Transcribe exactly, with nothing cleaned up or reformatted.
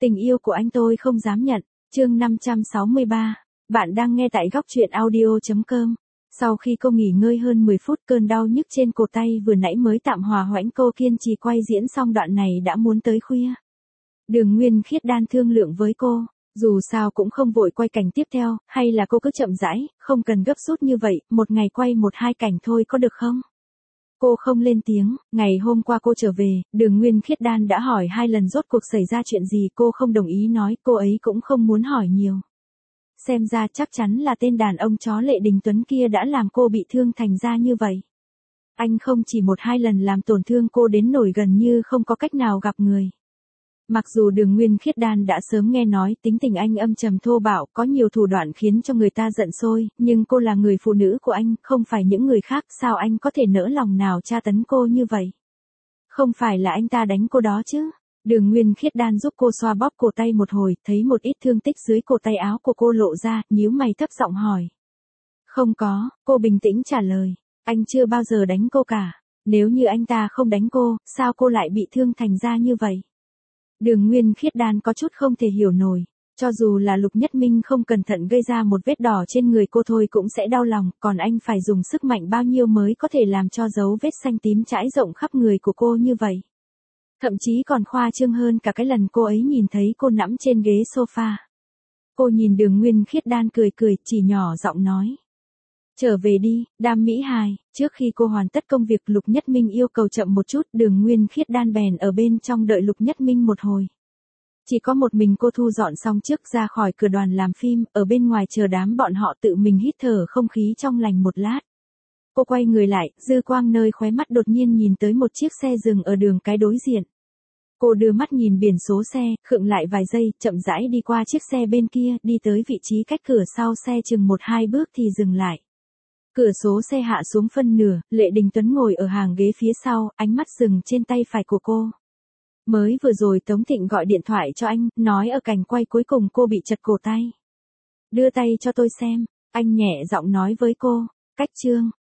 Tình yêu của anh tôi không dám nhận. Chương năm trăm sáu mươi ba. Bạn đang nghe tại góc truyện audio chấm com. Sau khi cô nghỉ ngơi hơn mười phút, cơn đau nhức trên cổ tay vừa nãy mới tạm hòa hoãn, cô kiên trì quay diễn xong đoạn này đã muốn tới khuya. Đường Nguyên Khiết Đan thương lượng với cô, dù sao cũng không vội quay cảnh tiếp theo, hay là cô cứ chậm rãi, không cần gấp rút như vậy, một ngày quay một hai cảnh thôi có được không? Cô không lên tiếng. Ngày hôm qua cô trở về, Đường Nguyên Khiết Đan đã hỏi hai lần rốt cuộc xảy ra chuyện gì, cô không đồng ý nói, cô ấy cũng không muốn hỏi nhiều. Xem ra chắc chắn là tên đàn ông chó Lệ Đình Tuấn kia đã làm cô bị thương thành ra như vậy. Anh không chỉ một hai lần làm tổn thương cô đến nỗi gần như không có cách nào gặp người. Mặc dù Đường Nguyên Khiết Đan đã sớm nghe nói tính tình anh âm trầm thô bạo, có nhiều thủ đoạn khiến cho người ta giận sôi, nhưng cô là người phụ nữ của anh, không phải những người khác, sao anh có thể nỡ lòng nào tra tấn cô như vậy? Không phải là anh ta đánh cô đó chứ? Đường Nguyên Khiết Đan giúp cô xoa bóp cổ tay một hồi, thấy một ít thương tích dưới cổ tay áo của cô lộ ra, nhíu mày thấp giọng hỏi. Không có, cô bình tĩnh trả lời, anh chưa bao giờ đánh cô cả. Nếu như anh ta không đánh cô, sao cô lại bị thương thành ra như vậy? Đường Nguyên Khiết Đan có chút không thể hiểu nổi, cho dù là Lục Nhất Minh không cẩn thận gây ra một vết đỏ trên người cô thôi cũng sẽ đau lòng, còn anh phải dùng sức mạnh bao nhiêu mới có thể làm cho dấu vết xanh tím trải rộng khắp người của cô như vậy. Thậm chí còn khoa trương hơn cả cái lần cô ấy nhìn thấy cô nằm trên ghế sofa. Cô nhìn Đường Nguyên Khiết Đan cười cười, chỉ nhỏ giọng nói. Trở về đi, Đam Mỹ Hài. Trước khi cô hoàn tất công việc, Lục Nhất Minh yêu cầu chậm một chút, Đường Nguyên Khiết Đan bèn ở bên trong đợi Lục Nhất Minh một hồi. Chỉ có một mình cô thu dọn xong trước ra khỏi cửa đoàn làm phim, ở bên ngoài chờ đám bọn họ, tự mình hít thở không khí trong lành một lát. Cô quay người lại, dư quang nơi khóe mắt đột nhiên nhìn tới một chiếc xe dừng ở đường cái đối diện. Cô đưa mắt nhìn biển số xe, khựng lại vài giây, chậm rãi đi qua chiếc xe bên kia, đi tới vị trí cách cửa sau xe chừng một hai bước thì dừng lại. Cửa số xe hạ xuống phân nửa, Lệ Đình Tuấn ngồi ở hàng ghế phía sau, ánh mắt dừng trên tay phải của cô. Mới vừa rồi Tống Thịnh gọi điện thoại cho anh, nói ở cảnh quay cuối cùng cô bị chật cổ tay. Đưa tay cho tôi xem, anh nhẹ giọng nói với cô. Cách chương.